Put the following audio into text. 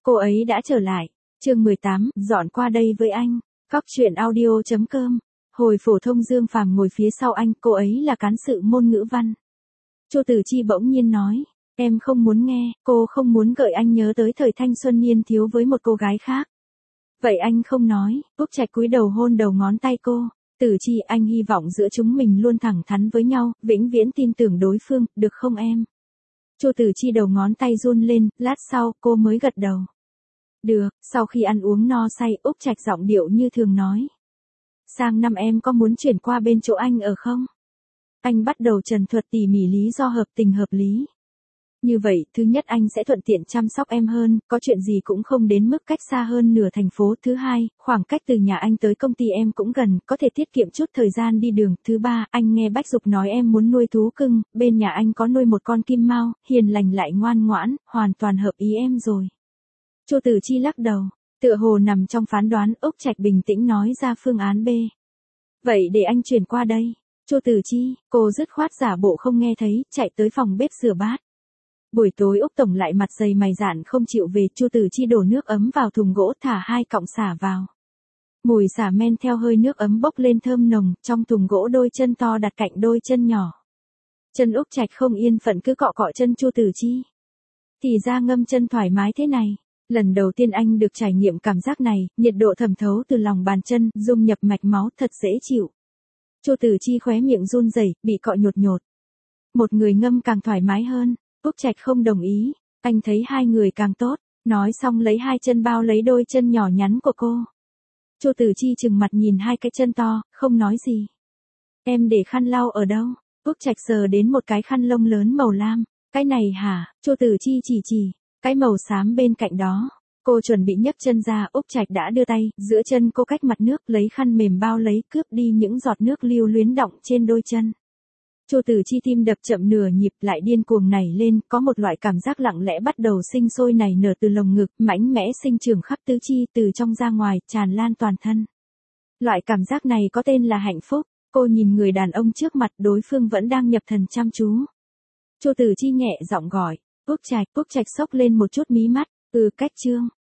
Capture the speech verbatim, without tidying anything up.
Cô ấy đã trở lại. Chương mười tám, dọn qua đây với anh. Cóc truyện audio chấm com. Hồi phổ thông Dương Phàm ngồi phía sau anh, cô ấy là cán sự môn ngữ văn. Chu Tử Chi bỗng nhiên nói, em không muốn nghe, cô không muốn gợi anh nhớ tới thời thanh xuân niên thiếu với một cô gái khác. Vậy anh không nói. Úc Trạch cúi đầu hôn đầu ngón tay cô. Tử Chi, anh hy vọng giữa chúng mình luôn thẳng thắn với nhau, vĩnh viễn tin tưởng đối phương, được không em? Chu Tử Chi đầu ngón tay run lên, lát sau, cô mới gật đầu. Được. Sau khi ăn uống no say, Úc Trạch giọng điệu như thường nói. Sang năm em có muốn chuyển qua bên chỗ anh ở không? Anh bắt đầu trần thuật tỉ mỉ lý do hợp tình hợp lý. Như vậy, thứ nhất anh sẽ thuận tiện chăm sóc em hơn, có chuyện gì cũng không đến mức cách xa hơn nửa thành phố. Thứ hai, khoảng cách từ nhà anh tới công ty em cũng gần, có thể tiết kiệm chút thời gian đi đường. Thứ ba, anh nghe Bách Dục nói em muốn nuôi thú cưng, bên nhà anh có nuôi một con kim mao, hiền lành lại ngoan ngoãn, hoàn toàn hợp ý em rồi. Chu Tử Chi lắc đầu, tựa hồ nằm trong phán đoán. Úc Trạch bình tĩnh nói ra phương án B. Vậy để anh chuyển qua đây. Chu Tử Chi, cô dứt khoát giả bộ không nghe thấy, chạy tới phòng bếp rửa bát. Buổi tối Úc Tổng lại mặt dày mày dạn không chịu về. Chu Tử Chi đổ nước ấm vào thùng gỗ, thả hai cọng sả vào. Mùi sả men theo hơi nước ấm bốc lên thơm nồng. Trong thùng gỗ đôi chân to đặt cạnh đôi chân nhỏ. Chân Úc Trạch không yên phận cứ cọ cọ chân Chu Tử Chi. Thì ra ngâm chân thoải mái thế này. Lần đầu tiên anh được trải nghiệm cảm giác này, nhiệt độ thẩm thấu từ lòng bàn chân, dung nhập mạch máu, thật dễ chịu. Chu Tử Chi khóe miệng run rẩy, bị cọ nhột nhột. Một người ngâm càng thoải mái hơn. Úc Trạch không đồng ý, anh thấy hai người càng tốt. Nói xong lấy hai chân bao lấy đôi chân nhỏ nhắn của cô. Chu Tử Chi trừng mặt nhìn hai cái chân to, không nói gì. Em để khăn lau ở đâu? Úc Trạch sờ đến một cái khăn lông lớn màu lam. Cái này hả? Chu Tử Chi chỉ chỉ. Cái màu xám bên cạnh đó. Cô chuẩn bị nhấc chân ra, Úc Trạch đã đưa tay, giữa chân cô cách mặt nước, lấy khăn mềm bao lấy, cướp đi những giọt nước lưu luyến đọng trên đôi chân. Chu Tử Chi tim đập chậm nửa nhịp, lại điên cuồng nảy lên, có một loại cảm giác lặng lẽ bắt đầu sinh sôi nảy nở từ lồng ngực, mãnh mẽ sinh trưởng khắp tứ chi, từ trong ra ngoài, tràn lan toàn thân. Loại cảm giác này có tên là hạnh phúc. Cô nhìn người đàn ông trước mặt, đối phương vẫn đang nhập thần chăm chú. Chu Tử Chi nhẹ giọng gọi, Úc Trạch. Úc Trạch xốc lên một chút mí mắt, ừ cách chương.